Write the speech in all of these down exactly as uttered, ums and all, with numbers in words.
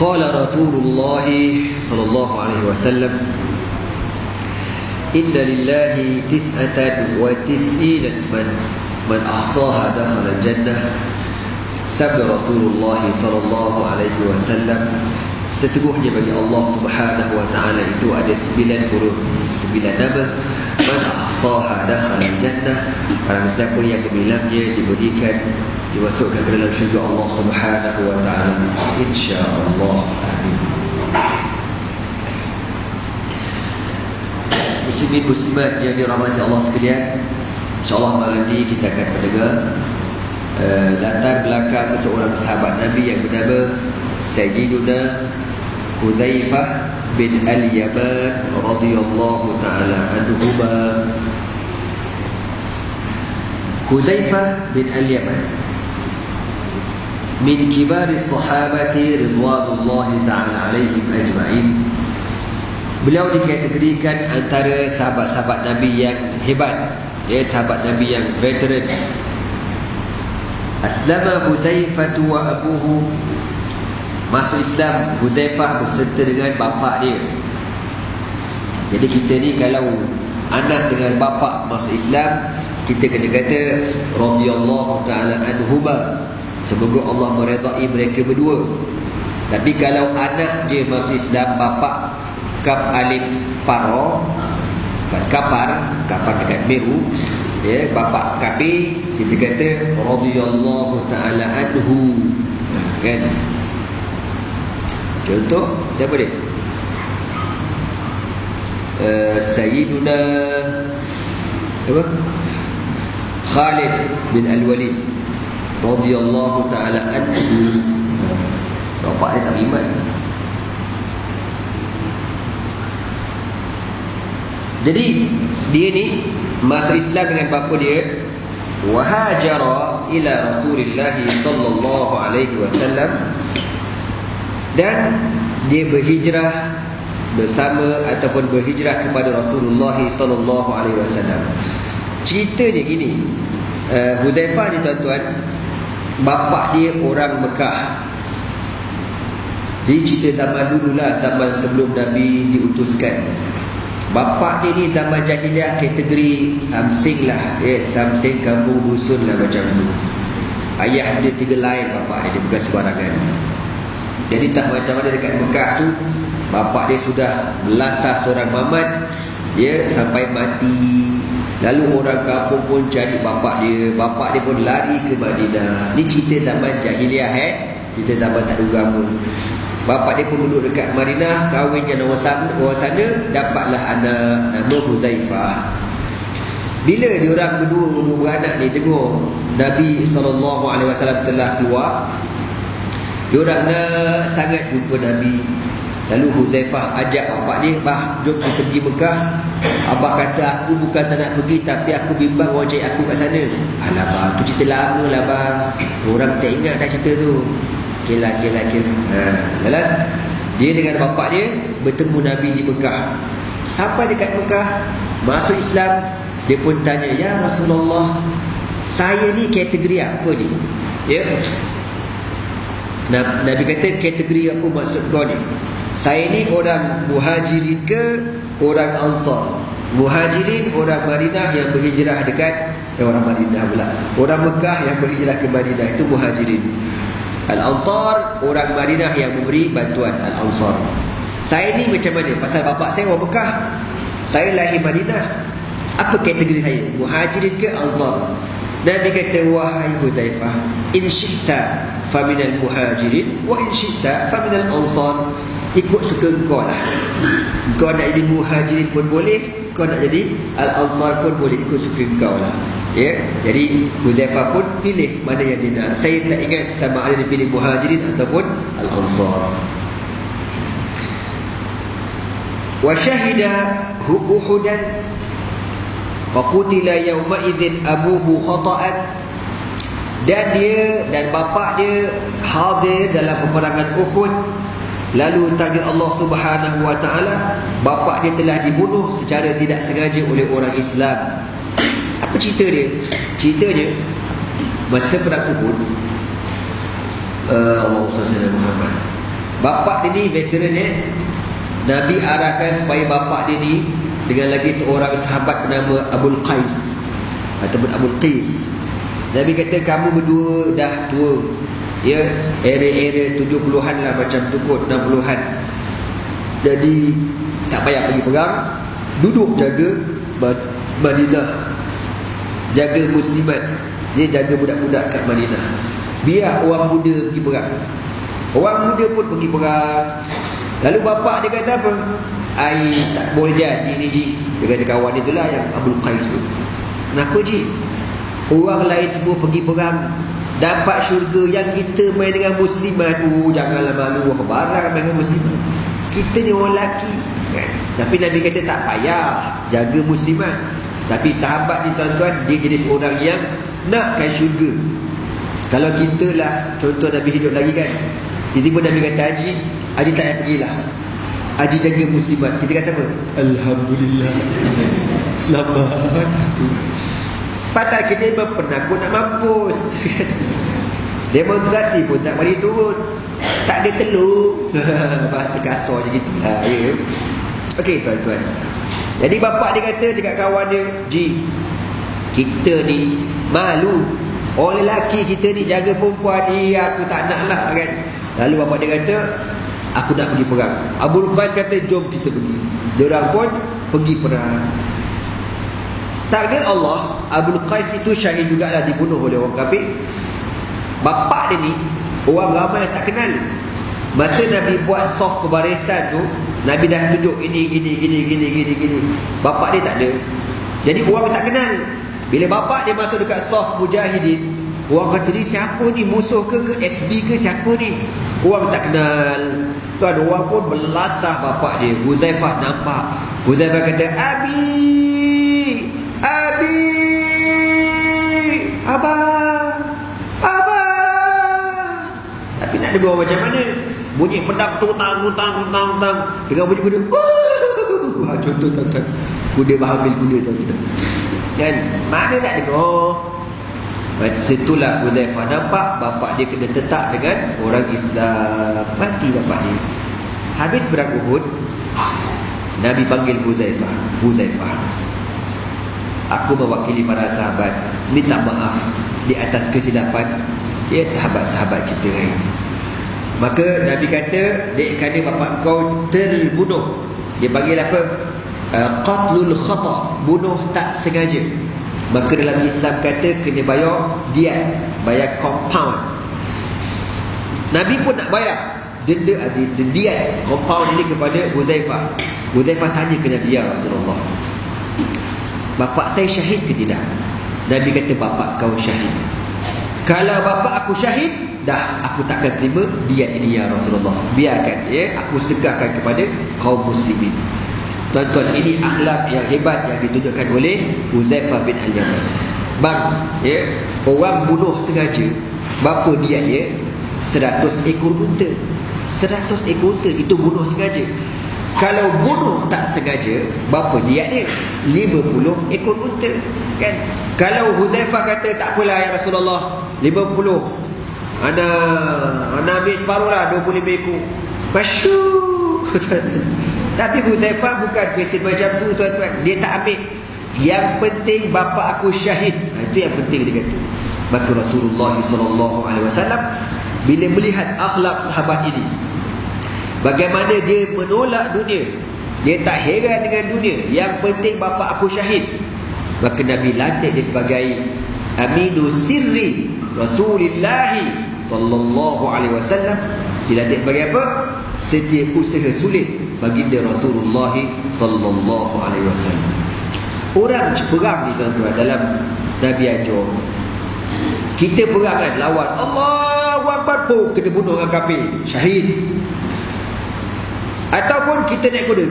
Qala Rasulullah sallallahu alaihi wasallam, inna lillahi tis'atan wa tis'ina isman man ahsaha dakhala al-jannah. Sabda Rasulullah sallallahu alaihi wasallam, sesungguhnya bagi Allah Subhanahu wa taala itu ada sembilan puluh sembilan nama. Man ahsaha dakhala al-jannah, barang siapa yang memilangnya diberikan dimasukkan ke dalam syurga Allah Subhanahu wa taala, insya-Allah. Amin. Muslimin muslimat yang dirahmati Allah sekalian, insya-Allah malam ini kita akan mendengar uh, latar belakang seorang sahabat Nabi yang bernama Sayyiduna Hudzaifah bin Al-Yaman radhiyallahu taala anhuma. Hudzaifah bin Al-Yaman min kibari sahabati ridwanullahi ta'ala alaihim ajma'in. Beliau dikategorikan antara sahabat-sahabat Nabi yang hebat, ya, sahabat Nabi yang veteran. Aslama Hudzaifah wa abuhu, masuk Islam Hudzaifah beserta dengan bapa dia. Jadi kita ni kalau anak dengan bapa masuk Islam, kita kena kata radhiyallahu ta'ala anhuma, semoga Allah meredai mereka berdua. Tapi kalau anak je masuk Islam, bapa kap alif paro, kan kapar, kapar dekat Meru, ya, bapa kapi, kita kata radhiyallahu ta'ala anhu, kan? Contoh siapa dia? Uh, Sayyiduna apa? Khalid bin Al-Walid radhiyallahu ta'ala anhu. Bapak dia tak beriman. Jadi dia ni masuk Islam dengan bapa dia. Wa hajara ila Rasulillah sallallahu alaihi wasallam, dan dia berhijrah bersama ataupun berhijrah kepada Rasulullah sallallahu alaihi wasallam. Ceritanya gini, uh, Hudzaifah ni tuan-tuan, bapa dia orang Mekah. Jadi cerita zaman dululah, zaman sebelum Nabi diutuskan. Bapa dia ni zaman jahiliah kategori samsing lah, eh, samsing kampung dusun lah macam tu. Ayah dia tiga lain bapa dia, dia bukan sembarangan. Jadi tak macam mana dekat Mekah tu, bapa dia sudah melasah seorang mamat, ya, sampai mati. Lalu orang kampung pun cari bapa dia, bapa dia pun lari ke Madinah. Ni cerita zaman jahiliah, eh, cerita zaman tak ada agama. Bapa dia pun duduk dekat Madinah, kahwin dengan orang sana, orang sana, dapatlah anak nama Hudzaifah. Bila diorang berdua, dua beranak ni dengar Nabi sallallahu alaihi wasallam telah keluar, diorang nak sangat jumpa Nabi. Lalu Hudzaifah ajak bapak dia, "Bah, jom kita pergi Mekah." Abah kata, "Aku bukan tak nak pergi, tapi aku bimbang orang cari aku kat sana." "Alah bah, tu cerita lama lah bah, orang tak ingat dah cerita tu." Okey lah, okey lah, okey lah. Ha, jelas. Dia dengan bapak dia bertemu Nabi di Mekah. Sampai dekat Mekah, masuk Islam, dia pun tanya, "Ya Rasulullah, saya ni kategori apa ni?" Ya. Nabi kata, "Kategori apa maksud kau ni? Saya ni orang Muhajirin ke orang Ansar?" Muhajirin orang Madinah yang berhijrah dekat, eh, orang Madinah pula, orang Mekah yang berhijrah ke Madinah, itu Muhajirin. Al-Ansar orang Madinah yang memberi bantuan, Al-Ansar. Saya ni macam mana? Pasal bapak saya orang Mekah, saya lahir Madinah. Apa kategori saya? Muhajirin ke Ansar? Nabi kata, "Wahai Hudzaifah, in syi'ta faminal muhajirin wa in syi'ta faminal ansar." Ikut suka kau lah. Kau nak jadi muhajirin pun boleh, kau nak jadi al-ansar pun boleh, ikut suka kau lah. Ya, jadi Hudzaifah pun pilih mana yang dia nak. Saya tak ingat sama ada dia pilih muhajirin ataupun al-ansar. Wa syahida Uhudan faqutila yawma idzin abuhu khata'an, dan dia dan bapa dia hadir dalam peperangan Uhud. Lalu takdir Allah Subhanahu wa taala, bapa dia telah dibunuh secara tidak sengaja oleh orang Islam. Apa cerita dia? Ceritanya masa perang Uhud, uh, Allahumma shalli ala Muhammad. Bapak dia ni veteran eh. Nabi arahkan supaya bapak dia ni dengan lagi seorang sahabat bernama Abul Qais ataupun Abul Qais. Nabi kata kamu berdua dah tua, ya, era-era tujuh puluhan lah macam tu kot, enam puluhan. Jadi tak payah pergi perang, duduk jaga Madinah, jaga muslimat, dia jaga budak-budak kat Madinah. Biar orang muda pergi perang. Orang muda pun pergi perang. Lalu bapak dia kata apa? Ai tak boleh jadi ni Ji. Dia kata kawan dia tu lah yang Abul Qais tu. Kenapa Ji? Orang lain semua pergi perang, dapat syurga, yang kita main dengan muslimat. Oh, janganlah malu apa barang main dengan muslimat. Kita ni orang lelaki kan? Tapi Nabi kata tak payah jaga muslimat. Tapi sahabat ni tuan-tuan, dia jenis orang yang nakkan syurga. Kalau kita lah, contoh Nabi hidup lagi kan, tiba-tiba Nabi kata Haji, Haji tak payah pergilah, Haji jaga muslimat. Kita kata apa? Alhamdulillah, selamat. Pasal kita memang penakut nak mampus. Demonstrasi pun tak mari turun, tak ada telur. Bahasa kasar je gitulah, ya. Okey tuan-tuan, jadi bapak dia kata dekat kawan dia, Ji, kita ni malu, orang lelaki kita ni jaga perempuan ni, aku tak nak lah kan. Lalu bapak dia kata, aku nak pergi perang. Abul Qais kata, jom kita pergi. Diorang pun pergi perang. Takdir Allah, Abul Qais itu syahid jugalah, dibunuh oleh orang kafir. Bapak dia ni orang ramai tak kenal. Masa Nabi buat saf pembarisan tu, Nabi dah tunjuk ini gini gini gini gini gini. Bapak dia tak ada. Jadi orang tak kenal. Bila bapak dia masuk dekat saf mujahidin, orang kata ni siapa ni, musuh ke ke S B ke siapa ni? Orang tak kenal. Tuan, orang pun belasah bapak dia. Huzaifah nampak. Huzaifah kata, Abi, Abi, Abah, Abah. Tapi nak dengar macam mana? Bunyi pedang tutang, tutang, tutang, tutang. Dengan bunyi kuda. Wah, contoh tuan-tuan. Kuda berhamil kuda tuan-tuan. Dan mana nak dengar? Situlah Huzaifah nampak bapak dia kena tetap dengan orang Islam. Mati bapak dia. Habis perang Uhud, Nabi panggil Huzaifah. Huzaifah, aku mewakili para sahabat minta maaf di atas kesilapan ya sahabat-sahabat kita ini. Maka Nabi kata, dek kerana bapak kau terbunuh, dia panggil apa? Uh, qatlul khata, bunuh tak sengaja. Maka dalam Islam kata kena bayar diat, bayar compound. Nabi pun nak bayar denda, diat compound ini kepada Huzaifah. Huzaifah tanya ke Nabi, ya Rasulullah, bapak saya syahid ke tidak? Nabi kata, bapak kau syahid. Kalau bapak aku syahid, dah aku takkan terima diat ini ya Rasulullah. Biarkan ya, aku sedekahkan kepada kaum muslimin. Tuan-tuan, ini akhlak yang hebat yang ditunjukkan oleh Huzaifah bin Al-Yaman. Bang, ya, orang bunuh sengaja, berapa diat ya? seratus ekor unta. seratus ekor unta itu bunuh sengaja. Kalau bunuh tak sengaja, berapa diat dia? lima puluh ekor unta, kan? Kalau Huzaifah kata tak apalah ya Rasulullah, lima puluh, ana ana ambil separuh lah, dua puluh lima ekor. Masyuur. Tapi Huzaifah bukan presiden macam tu tuan-tuan. Dia tak ambil. Yang penting bapa aku syahid. Itu yang penting dia kata. Maka Rasulullah sallallahu alaihi wasallam bila melihat akhlak sahabat ini, bagaimana dia menolak dunia, dia tak heran dengan dunia, yang penting bapa aku syahid, maka Nabi lantik dia sebagai aminu sirri Rasulullah sallallahu alaihi wasallam. Dilantik sebagai apa? Setiap usaha sulit baginda Rasulullah sallallahu alaihi wasallam. Orang perang ni tuan-tuan, dalam Nabi ajar kita perang kan, lawan Allahu Akbar pun kena bunuh orang kafir, syahid. Ataupun kita naik kuda,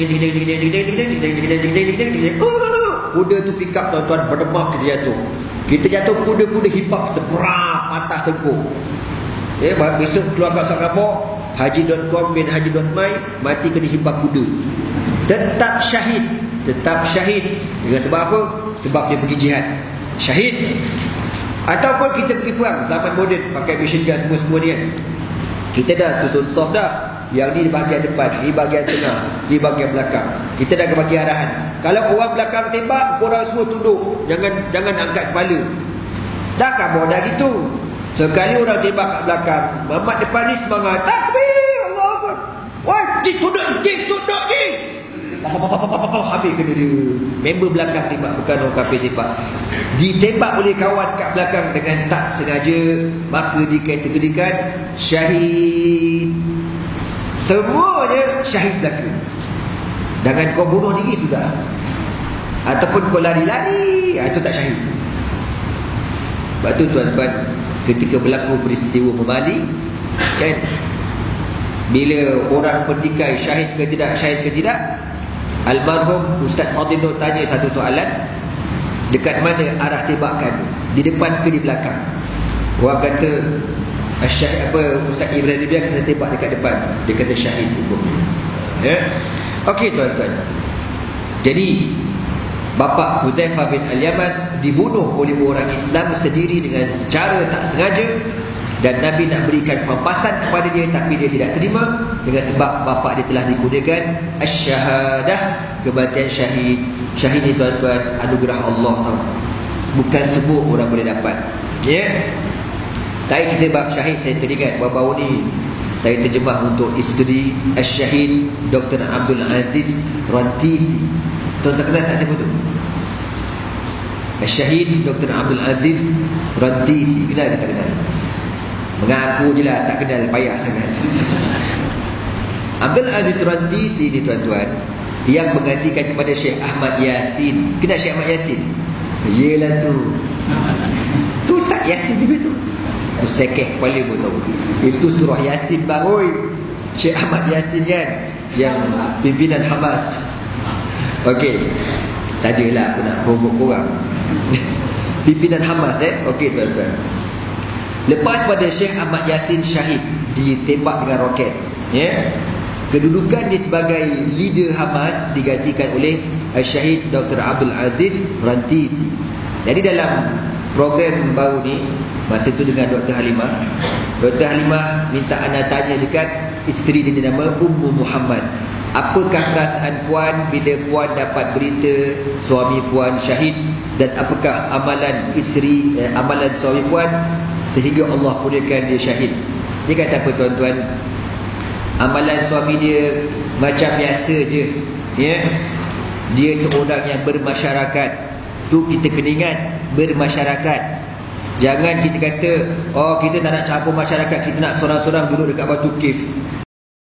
kuda tu pick up tuan-tuan, berdemam kita jatuh. Kita jatuh, kuda-kuda hipap kita berak, patah tengkuk. Eh, besok keluar kat Singapura, haji dot com bin haji dot my, mati kena hipap kuda. Tetap syahid, tetap syahid. Dengan sebab apa? Sebab dia pergi jihad, syahid. Ataupun kita pergi perang zaman moden, pakai machine gun semua-semua ni kan. Kita dah susun soft dah. Yang ni di bahagian depan, di bahagian tengah, di bahagian belakang. Kita dah bagi arahan. Kalau orang belakang tembak, korang semua tunduk. Jangan jangan angkat kepala. Dah kamu dah gitu. Sekali orang tembak kat belakang, Mamat depan ni semangat. Takbir, Allah Akbar. Wah, cik tunduk ni, cik tunduk ni. Habis kena dia. Member belakang tembak, bukan orang kafir tembak. Ditembak oleh kawan kat belakang dengan tak sengaja, maka dikategorikan syahid. Semuanya syahid belaka. Jangan kau bunuh diri sudah, ataupun kau lari-lari, itu tak syahid. Sebab tu tuan-tuan, ketika berlaku peristiwa Memali, kan, bila orang pertikai syahid ke tidak, syahid ke tidak, almarhum Ustaz Fadil Nur tanya satu soalan, dekat mana arah tembakan, di depan ke di belakang? Orang kata syahid, apa, Ustaz Ibrahim dia kena tembak dekat depan. Dia kata syahid hukumnya. Ya. Okey tuan-tuan. Jadi bapa Huzaifah bin Al-Yaman dibunuh oleh orang Islam sendiri dengan cara tak sengaja, dan Nabi nak berikan pampasan kepada dia, tapi dia tidak terima dengan sebab bapa dia telah digunakan asy-syahadah, kematian syahid. Syahid ni tuan-tuan anugerah Allah tau. Bukan semua orang boleh dapat. Ya. Saya cerita bab syahid, saya teringat baru-baru ni saya terjemah untuk isteri Asy-Syahid Doktor Abdul Aziz Rantisi. Tuan-tuan kenal tak siapa tu? Asy-Syahid Doktor Abdul Aziz Rantisi. Kenal ke tak kenal? Mengaku je lah, tak kenal, payah sangat. Abdul Aziz Rantisi ni tuan-tuan, yang menggantikan kepada Syekh Ahmad Yasin. Kenal Syekh Ahmad Yasin? Yelah tu. Tu Ustaz Yasin tu tu. Tu sekeh kepala pun tahu. Itu surah Yasin bang, oi. Syekh Ahmad Yasin kan, yang pimpinan Hamas. Okey, sajalah aku nak provoke korang. Pimpinan Hamas eh. Okey tuan-tuan, lepas pada Syekh Ahmad Yasin syahid, ditembak dengan roket, ya, kedudukan dia sebagai leader Hamas digantikan oleh Syahid Doktor Abdul Aziz Rantisi. Jadi dalam program baru ni, masa tu dengan Doktor Halimah, Doktor Halimah minta anda tanya dekat isteri dia, nama Ummu Muhammad, apakah perasaan puan bila puan dapat berita suami puan syahid, dan apakah amalan isteri eh, amalan suami puan sehingga Allah kurniakan dia syahid. Dia kata apa tuan-tuan? Amalan suami dia macam biasa je, ya. Dia seorang yang bermasyarakat. Tu kita kena ingat, bermasyarakat. Jangan kita kata, oh kita tak nak campur masyarakat, kita nak seorang-seorang duduk dekat batu cave.